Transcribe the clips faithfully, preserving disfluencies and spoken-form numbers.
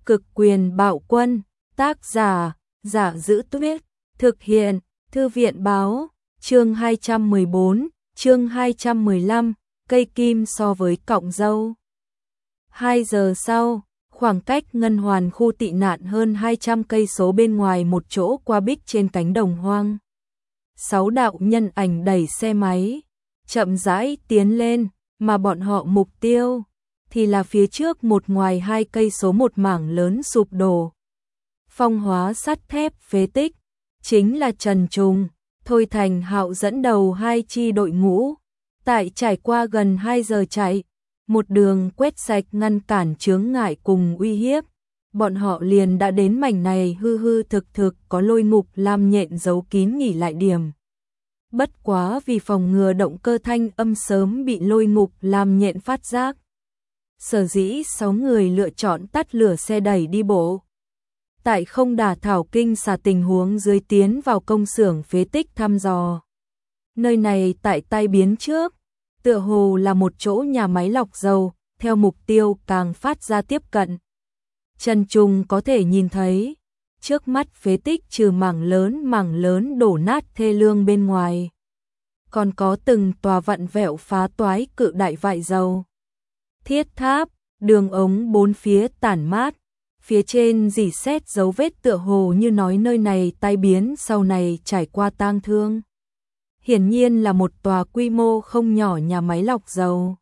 Cực quyền bạo quân, tác giả, Giả Dữ Tuyết, thực hiện, Thư viện báo, chương hai trăm mười bốn, chương hai trăm mười lăm, cây kim so với cọng dâu. Hai giờ sau, khoảng cách Ngân Hoàn khu tị nạn hơn hai trăm cây số bên ngoài một chỗ qua bích trên cánh đồng hoang. Sáu đạo nhân ảnh đẩy xe máy, chậm rãi tiến lên, mà bọn họ mục tiêu thì là phía trước một ngoài hai cây số một mảng lớn sụp đổ. Phong hóa sắt thép phế tích, chính là Trần Trùng, Thôi Thành Hạo dẫn đầu hai chi đội ngũ. Tại trải qua gần hai giờ chạy, một đường quét sạch ngăn cản chướng ngại cùng uy hiếp, bọn họ liền đã đến mảnh này hư hư thực thực có Lôi Ngục Lam Nhện giấu kín nghỉ lại điểm. Bất quá vì phòng ngừa động cơ thanh âm sớm bị Lôi Ngục Lam Nhện phát giác, sở dĩ sáu người lựa chọn tắt lửa xe đẩy đi bộ. Tại không đả thảo kinh xà tình huống dưới tiến vào công xưởng phế tích thăm dò. Nơi này tại tai biến trước, tựa hồ là một chỗ nhà máy lọc dầu, theo mục tiêu càng phát ra tiếp cận. Trần Trùng có thể nhìn thấy, trước mắt phế tích trừ mảng lớn mảng lớn đổ nát thê lương bên ngoài, còn có từng tòa vặn vẹo phá toái cự đại vại dầu. Thiết tháp, đường ống bốn phía tản mát, phía trên rỉ sét dấu vết tựa hồ như nói nơi này tai biến sau này trải qua tang thương. Hiển nhiên là một tòa quy mô không nhỏ nhà máy lọc dầu.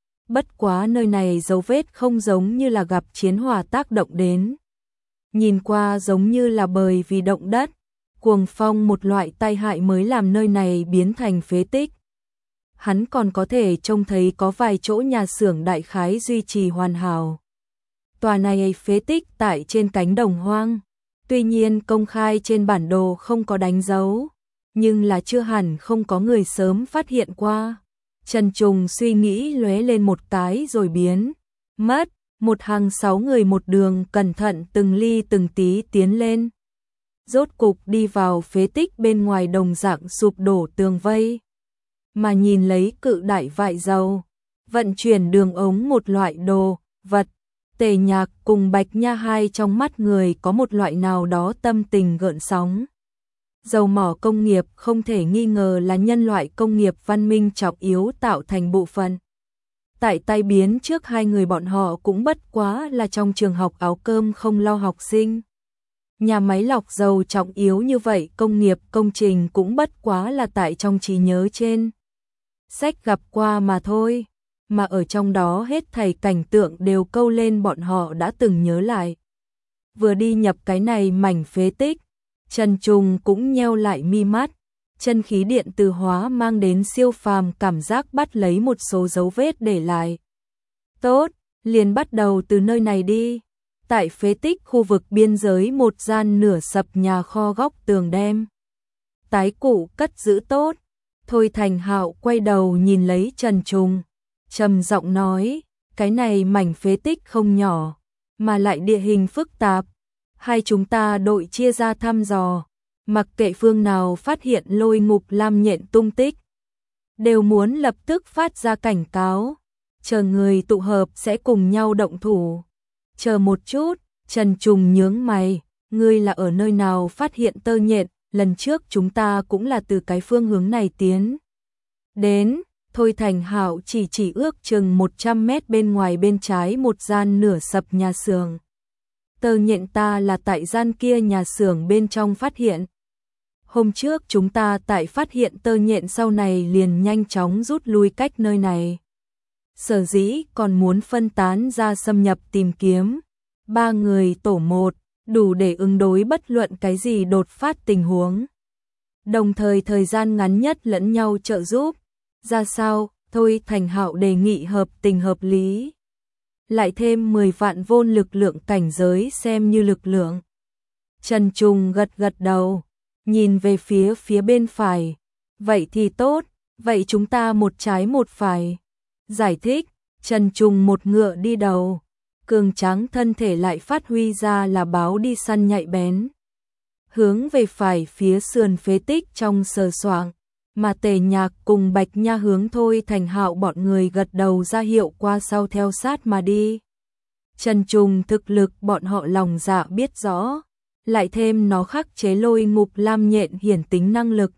Bất quá nơi này dấu vết không giống như là gặp chiến hỏa tác động đến. Nhìn qua giống như là bởi vì động đất, cuồng phong một loại tai hại mới làm nơi này biến thành phế tích. Hắn còn có thể trông thấy có vài chỗ nhà xưởng đại khái duy trì hoàn hảo. Tòa này phế tích tại trên cánh đồng hoang, tuy nhiên công khai trên bản đồ không có đánh dấu, nhưng là chưa hẳn không có người sớm phát hiện qua. Trần Trùng suy nghĩ lóe lên một cái rồi biến mất, một hàng sáu người một đường cẩn thận từng ly từng tí tiến lên. Rốt cục đi vào phế tích bên ngoài đồng dạng sụp đổ tường vây. Mà nhìn lấy cự đại vại dầu, vận chuyển đường ống một loại đồ, vật, Tề Nhạc cùng Bạch Nha hai trong mắt người có một loại nào đó tâm tình gợn sóng. Dầu mỏ công nghiệp không thể nghi ngờ là nhân loại công nghiệp văn minh trọng yếu tạo thành bộ phận. Tại tai biến trước hai người bọn họ cũng bất quá là trong trường học áo cơm không lo học sinh. Nhà máy lọc dầu trọng yếu như vậy công nghiệp công trình cũng bất quá là tại trong trí nhớ trên sách gặp qua mà thôi, mà ở trong đó hết thảy cảnh tượng đều câu lên bọn họ đã từng nhớ lại. Vừa đi nhập cái này mảnh phế tích, Trần Trùng cũng nheo lại mi mắt, chân khí điện từ hóa mang đến siêu phàm cảm giác bắt lấy một số dấu vết để lại. Tốt, liền bắt đầu từ nơi này đi. Tại phế tích khu vực biên giới một gian nửa sập nhà kho góc tường đem tái cụ cất giữ tốt. Thôi Thành Hạo quay đầu nhìn lấy Trần Trùng, trầm giọng nói, cái này mảnh phế tích không nhỏ, mà lại địa hình phức tạp. Hai chúng ta đội chia ra thăm dò, mặc kệ phương nào phát hiện Lôi Ngục Lam Nhện tung tích, đều muốn lập tức phát ra cảnh cáo, chờ người tụ hợp sẽ cùng nhau động thủ. Chờ một chút, Trần Trùng nhướng mày, ngươi là ở nơi nào phát hiện tơ nhện, lần trước chúng ta cũng là từ cái phương hướng này tiến đến. Thôi Thành Hạo chỉ chỉ ước chừng một trăm mét bên ngoài bên trái một gian nửa sập nhà xưởng. Tơ nhện ta là tại gian kia nhà xưởng bên trong phát hiện. Hôm trước chúng ta tại phát hiện tơ nhện sau này liền nhanh chóng rút lui cách nơi này. Sở dĩ còn muốn phân tán ra xâm nhập tìm kiếm. Ba người tổ một, đủ để ứng đối bất luận cái gì đột phát tình huống. Đồng thời thời gian ngắn nhất lẫn nhau trợ giúp. Ra sao, Thôi Thành Hạo đề nghị hợp tình hợp lý. Lại thêm mười vạn vôn lực lượng cảnh giới xem như lực lượng. Trần Trùng gật gật đầu, nhìn về phía phía bên phải. Vậy thì tốt, vậy chúng ta một trái một phải. Giải thích, Trần Trùng một ngựa đi đầu, cường tráng thân thể lại phát huy ra là báo đi săn nhạy bén. Hướng về phải phía sườn phế tích trong sờ soạng, mà Tề Nhạc cùng Bạch Nha hướng Thôi Thành Hạo bọn người gật đầu ra hiệu qua sau theo sát mà đi. Trần Trùng thực lực bọn họ lòng dạ biết rõ, lại thêm nó khắc chế Lôi Ngục Lam Nhện hiển tính năng lực.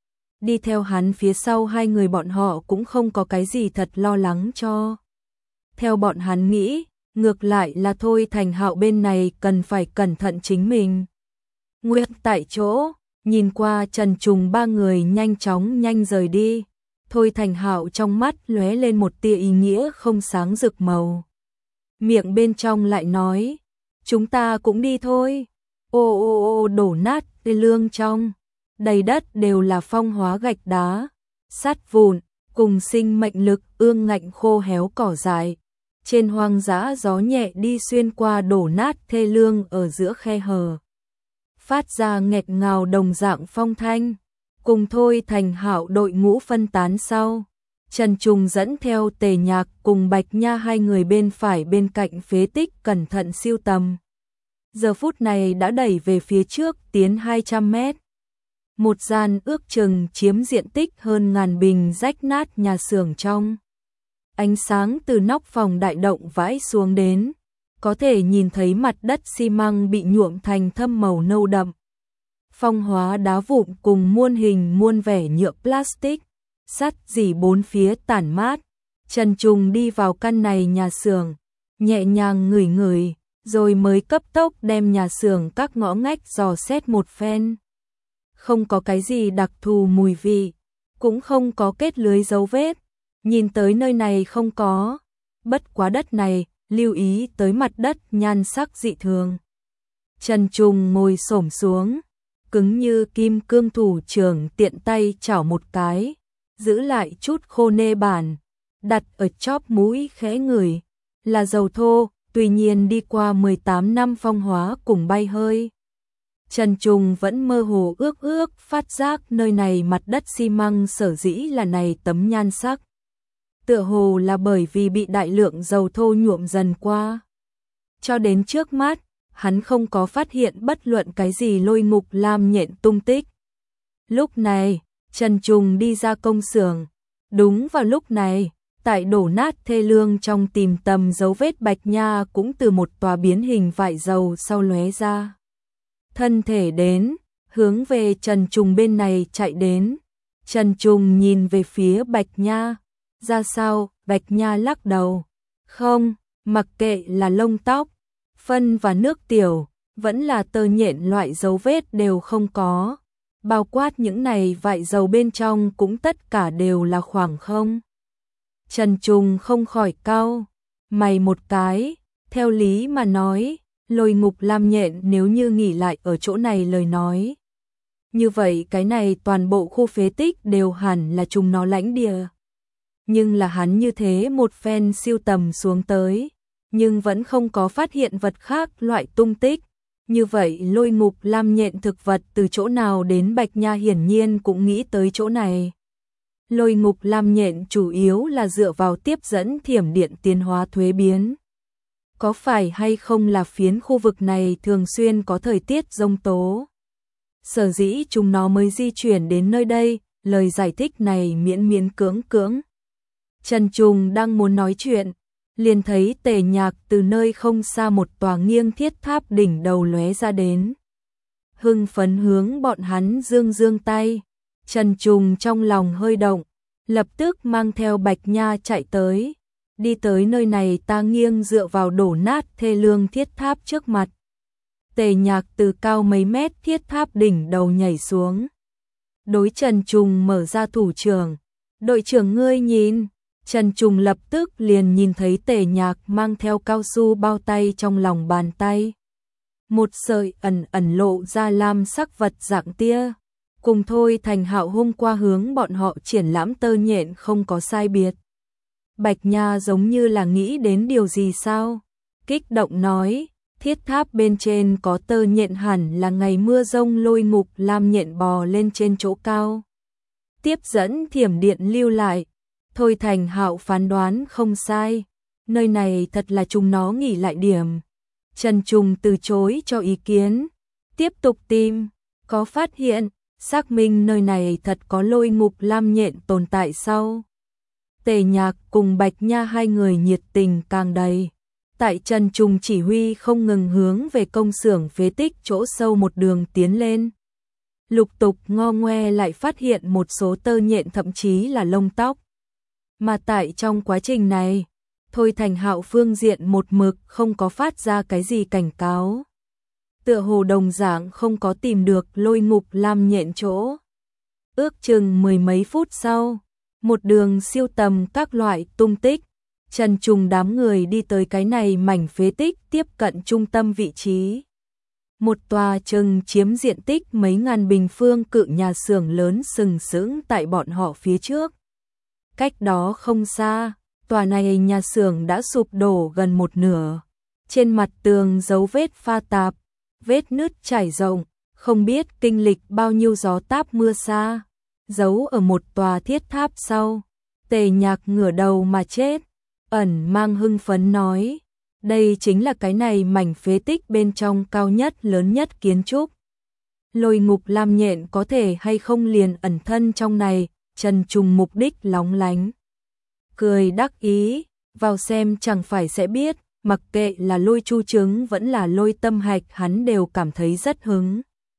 Đi theo hắn phía sau hai người bọn họ cũng không có cái gì thật lo lắng cho. Theo bọn hắn nghĩ, ngược lại là Thôi Thành Hạo bên này cần phải cẩn thận chính mình. Nguyệt tại chỗ, nhìn qua Trần Trùng ba người nhanh chóng nhanh rời đi. Thôi Thành Hạo trong mắt lóe lên một tia ý nghĩa không sáng rực màu. Miệng bên trong lại nói, chúng ta cũng đi thôi. Ô ô ô đổ nát tê lương trong, đầy đất đều là phong hóa gạch đá, sắt vụn, cùng sinh mệnh lực ương ngạnh khô héo cỏ dại. Trên hoang dã gió nhẹ đi xuyên qua đổ nát thê lương ở giữa khe hở, phát ra nghẹt ngào đồng dạng phong thanh. Cùng Thôi Thành Hạo đội ngũ phân tán sau, Trần Trùng dẫn theo Tề Nhạc cùng Bạch Nha hai người bên phải bên cạnh phế tích cẩn thận siêu tầm. Giờ phút này đã đẩy về phía trước tiến hai trăm mét. Một gian ước chừng chiếm diện tích hơn ngàn bình rách nát nhà xưởng trong. Ánh sáng từ nóc phòng đại động vãi xuống đến, có thể nhìn thấy mặt đất xi măng bị nhuộm thành thâm màu nâu đậm. Phong hóa đá vụn cùng muôn hình muôn vẻ nhựa plastic, sắt rỉ bốn phía tản mát. Trần Trùng đi vào căn này nhà xưởng, nhẹ nhàng ngửi ngửi, rồi mới cấp tốc đem nhà xưởng các ngõ ngách dò xét một phen. Không có cái gì đặc thù mùi vị, cũng không có kết lưới dấu vết, nhìn tới nơi này không có. Bất quá đất này, lưu ý tới mặt đất nhan sắc dị thường. Trần Trùng ngồi xổm xuống, cứng như kim cương thủ trưởng tiện tay chảo một cái, giữ lại chút khô nê bản, đặt ở chóp mũi khẽ ngửi, là dầu thô, tuy nhiên đi qua mười tám năm phong hóa cùng bay hơi. Trần Trùng vẫn mơ hồ ước ước phát giác nơi này mặt đất xi măng sở dĩ là này tấm nhan sắc. Tựa hồ là bởi vì bị đại lượng dầu thô nhuộm dần qua. Cho đến trước mắt, hắn không có phát hiện bất luận cái gì Lôi Ngục Lam Nhện tung tích. Lúc này, Trần Trùng đi ra công xưởng. Đúng vào lúc này, tại đổ nát thê lương trong tìm tầm dấu vết Bạch Nha cũng từ một tòa biến hình vại dầu sau lóe ra. Thân thể đến, hướng về Trần Trùng bên này chạy đến. Trần Trùng nhìn về phía Bạch Nha. Ra sao? Bạch Nha lắc đầu. Không, mặc kệ là lông tóc, phân và nước tiểu, vẫn là tơ nhện loại dấu vết đều không có. Bao quát những này vại dầu bên trong cũng tất cả đều là khoảng không. Trần Trùng không khỏi cau mày một cái, theo lý mà nói, Lôi Ngục Lam Nhện nếu như nghỉ lại ở chỗ này lời nói. Như vậy cái này toàn bộ khu phế tích đều hẳn là chúng nó lãnh địa. Nhưng là hắn như thế một phen siêu tầm xuống tới, nhưng vẫn không có phát hiện vật khác loại tung tích. Như vậy Lôi Ngục Lam Nhện thực vật từ chỗ nào đến Bạch Nha hiển nhiên cũng nghĩ tới chỗ này. Lôi Ngục Lam Nhện chủ yếu là dựa vào tiếp dẫn thiểm điện tiến hóa thuế biến. Có phải hay không là phiến khu vực này thường xuyên có thời tiết giông tố? Sở dĩ chúng nó mới di chuyển đến nơi đây, lời giải thích này miễn miễn cưỡng cưỡng. Trần Trùng đang muốn nói chuyện, liền thấy Tề Nhạc từ nơi không xa một tòa nghiêng thiết tháp đỉnh đầu lóe ra đến. Hưng phấn hướng bọn hắn dương dương tay, Trần Trùng trong lòng hơi động, lập tức mang theo Bạch Nha chạy tới. Đi tới nơi này ta nghiêng dựa vào đổ nát thê lương thiết tháp trước mặt. Tề Nhạc từ cao mấy mét thiết tháp đỉnh đầu nhảy xuống. Đối Trần Trùng mở ra thủ trưởng. Đội trưởng ngươi nhìn. Trần Trùng lập tức liền nhìn thấy Tề Nhạc mang theo cao su bao tay trong lòng bàn tay. Một sợi ẩn ẩn lộ ra lam sắc vật dạng tia. Cùng Thôi Thành Hạo hôm qua hướng bọn họ triển lãm tơ nhện không có sai biệt. Bạch Nha giống như là nghĩ đến điều gì sao? Kích động nói, thiết tháp bên trên có tơ nhện hẳn là ngày mưa rông Lôi Ngục Lam Nhện bò lên trên chỗ cao. Tiếp dẫn thiểm điện lưu lại. Thôi Thành Hạo phán đoán không sai. Nơi này thật là chúng nó nghỉ lại điểm. Trần Trùng từ chối cho ý kiến. Tiếp tục tìm. Có phát hiện, xác minh nơi này thật có Lôi Ngục Lam Nhện tồn tại sau. Tề Nhạc cùng Bạch Nha hai người nhiệt tình càng đầy. Tại Trần Trùng chỉ huy không ngừng hướng về công xưởng phế tích chỗ sâu một đường tiến lên. Lục tục ngo ngoe lại phát hiện một số tơ nhện thậm chí là lông tóc. Mà tại trong quá trình này, Thôi Thành Hạo phương diện một mực không có phát ra cái gì cảnh cáo. Tựa hồ đồng dạng không có tìm được Lôi Ngục Lam nhện chỗ. Ước chừng mười mấy phút sau, một đường siêu tầm các loại tung tích, Trần Trùng đám người đi tới cái này mảnh phế tích tiếp cận trung tâm vị trí. Một tòa chừng chiếm diện tích mấy ngàn bình phương cự nhà xưởng lớn sừng sững tại bọn họ phía trước. Cách đó không xa, tòa này nhà xưởng đã sụp đổ gần một nửa. Trên mặt tường dấu vết pha tạp, vết nứt trải rộng, không biết kinh lịch bao nhiêu gió táp mưa xa. Giấu ở một tòa thiết tháp sau, Tề Nhạc ngửa đầu mà chết, ẩn mang hưng phấn nói. Đây chính là cái này mảnh phế tích bên trong cao nhất lớn nhất kiến trúc. Lôi Ngục Lam nhện có thể hay không liền ẩn thân trong này, Trần Trùng mục đích lóng lánh. Cười đắc ý, vào xem chẳng phải sẽ biết, mặc kệ là lôi chu trứng vẫn là lôi tâm hạch hắn đều cảm thấy rất hứng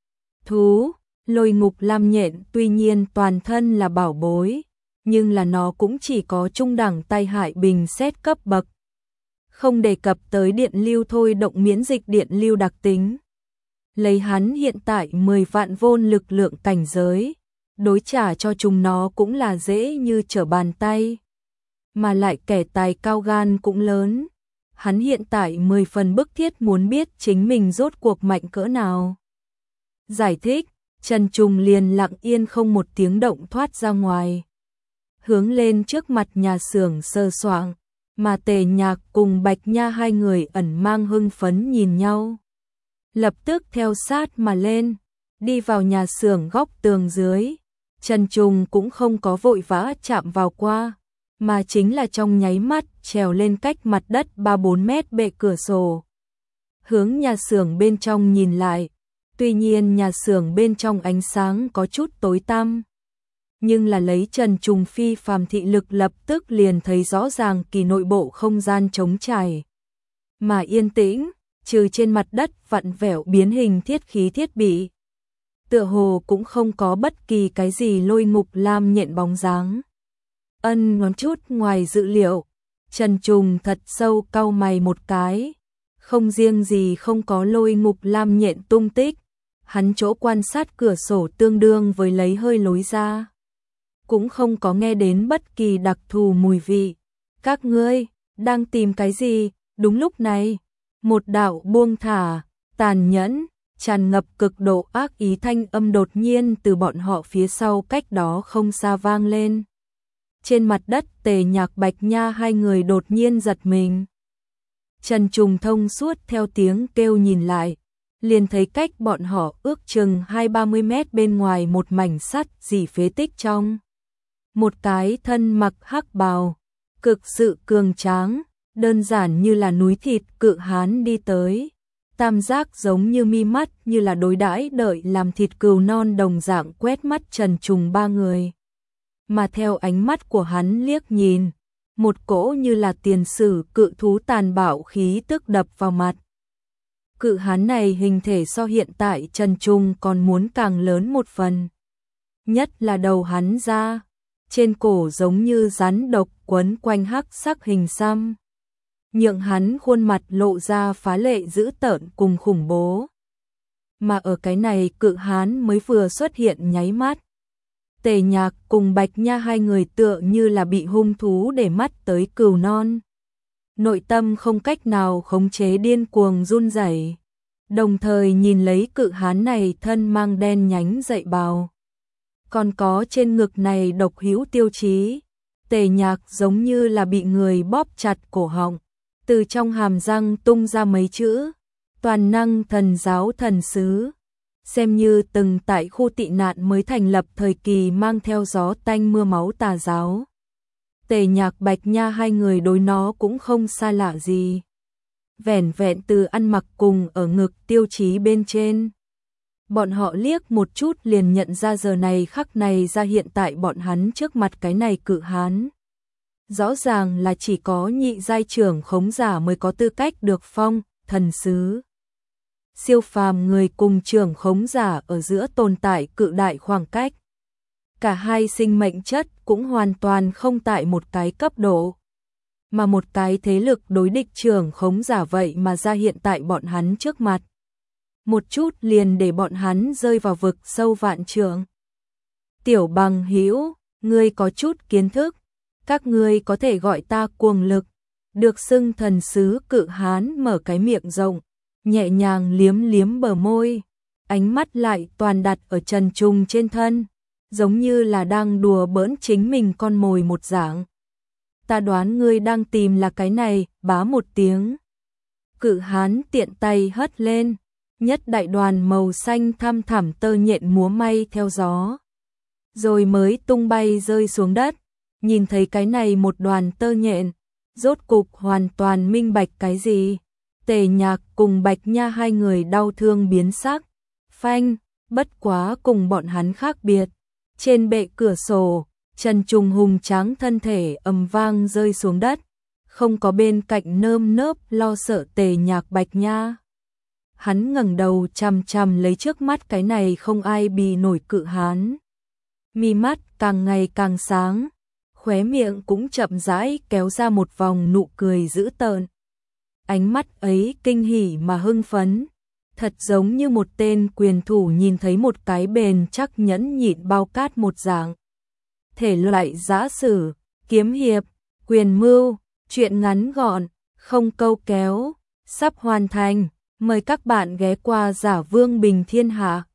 thú. Lôi Ngục Lam nhện tuy nhiên toàn thân là bảo bối, nhưng là nó cũng chỉ có trung đẳng tai hại bình xét cấp bậc. Không đề cập tới điện lưu thôi động miễn dịch điện lưu đặc tính. Lấy hắn hiện tại mười vạn vôn lực lượng cảnh giới, đối trả cho chúng nó cũng là dễ như trở bàn tay. Mà lại kẻ tài cao gan cũng lớn. Hắn hiện tại mười phần bức thiết muốn biết chính mình rốt cuộc mạnh cỡ nào. Giải thích, Trần Trùng liền lặng yên không một tiếng động thoát ra ngoài. Hướng lên trước mặt nhà xưởng sơ soạng, mà Tề Nhạc cùng Bạch Nha hai người ẩn mang hưng phấn nhìn nhau. Lập tức theo sát mà lên, đi vào nhà xưởng góc tường dưới. Trần Trùng cũng không có vội vã chạm vào qua, mà chính là trong nháy mắt trèo lên cách mặt đất ba bốn mét bệ cửa sổ. Hướng nhà xưởng bên trong nhìn lại, tuy nhiên nhà xưởng bên trong ánh sáng có chút tối tăm. Nhưng là lấy Trần Trùng phi phàm thị lực lập tức liền thấy rõ ràng kỳ nội bộ không gian trống trải. Mà yên tĩnh, trừ trên mặt đất vặn vẹo biến hình thiết khí thiết bị. Tựa hồ cũng không có bất kỳ cái gì Lôi Ngục Lam nhện bóng dáng. Ân ngón chút ngoài dự liệu, Trần Trùng thật sâu cau mày một cái. Không riêng gì không có Lôi Ngục Lam nhện tung tích, hắn chỗ quan sát cửa sổ tương đương với lấy hơi lối ra. Cũng không có nghe đến bất kỳ đặc thù mùi vị. Các ngươi, đang tìm cái gì? Đúng lúc này, một đạo buông thả, tàn nhẫn, tràn ngập cực độ ác ý thanh âm đột nhiên từ bọn họ phía sau cách đó không xa vang lên. Trên mặt đất Tề Nhạc Bạch Nha hai người đột nhiên giật mình. Trần Trùng thông suốt theo tiếng kêu nhìn lại, liền thấy cách bọn họ ước chừng hai ba mươi mét bên ngoài một mảnh sắt dỉ phế tích trong. Một cái thân mặc hắc bào, cực sự cường tráng, đơn giản như là núi thịt cự hán đi tới. Tam giác giống như mi mắt như là đối đãi đợi làm thịt cừu non đồng dạng quét mắt Trần Trùng ba người. Mà theo ánh mắt của hắn liếc nhìn, một cỗ như là tiền sử cự thú tàn bạo khí tức đập vào mặt. Cự hán này hình thể so hiện tại Trần Trùng còn muốn càng lớn một phần. Nhất là đầu hắn ra, trên cổ giống như rắn độc quấn quanh hắc sắc hình xăm. Nhượng hắn khuôn mặt lộ ra phá lệ dữ tợn cùng khủng bố. Mà ở cái này cự hán mới vừa xuất hiện nháy mắt. Tề Nhạc cùng Bạch Nha hai người tựa như là bị hung thú để mắt tới cừu non. Nội tâm không cách nào khống chế điên cuồng run rẩy. Đồng thời nhìn lấy cự hán này thân mang đen nhánh dậy bào. Còn có trên ngực này độc hữu tiêu chí. Tề Nhạc giống như là bị người bóp chặt cổ họng. Từ trong hàm răng tung ra mấy chữ, toàn năng thần giáo thần sứ. Xem như từng tại khu tị nạn mới thành lập thời kỳ mang theo gió tanh mưa máu tà giáo. Tề Nhạc Bạch Nha hai người đối nó cũng không xa lạ gì. Vẻn vẹn từ ăn mặc cùng ở ngực tiêu chí bên trên. Bọn họ liếc một chút liền nhận ra giờ này khắc này ra hiện tại bọn hắn trước mặt cái này cự hán. Rõ ràng là chỉ có nhị giai trưởng khống giả mới có tư cách được phong thần sứ. Siêu phàm người cùng trưởng khống giả ở giữa tồn tại cự đại khoảng cách. Cả hai sinh mệnh chất cũng hoàn toàn không tại một cái cấp độ. Mà một cái thế lực đối địch trưởng khống giả vậy mà ra hiện tại bọn hắn trước mặt. Một chút liền để bọn hắn rơi vào vực sâu vạn trượng. Tiểu Bằng Hữu, ngươi có chút kiến thức, các ngươi có thể gọi ta cuồng lực. Được xưng thần sứ Cự Hán mở cái miệng rộng, nhẹ nhàng liếm liếm bờ môi, ánh mắt lại toàn đặt ở Trần Trùng trên thân, giống như là đang đùa bỡn chính mình con mồi một dạng. Ta đoán ngươi đang tìm là cái này, bá một tiếng. Cự Hán tiện tay hất lên, nhất đại đoàn màu xanh thăm thẳm tơ nhện múa may theo gió. Rồi mới tung bay rơi xuống đất, nhìn thấy cái này một đoàn tơ nhện, rốt cục hoàn toàn minh bạch cái gì. Tề Nhạc cùng Bạch Nha hai người đau thương biến sắc, phanh, bất quá cùng bọn hắn khác biệt. Trên bệ cửa sổ, Trần Trùng hùng tráng thân thể ầm vang rơi xuống đất, không có bên cạnh nơm nớp lo sợ Tề Nhạc Bạch Nha. Hắn ngẩng đầu chằm chằm lấy trước mắt cái này không ai bì nổi Cự Hán. Mi mắt càng ngày càng sáng, khóe miệng cũng chậm rãi kéo ra một vòng nụ cười dữ tợn. Ánh mắt ấy kinh hỉ mà hưng phấn, thật giống như một tên quyền thủ nhìn thấy một cái bền chắc nhẫn nhịn bao cát một dạng. Thể loại giã sử, kiếm hiệp, quyền mưu, truyện ngắn gọn, không câu kéo, sắp hoàn thành. Mời các bạn ghé qua Giả Vương Bình Thiên Hạ.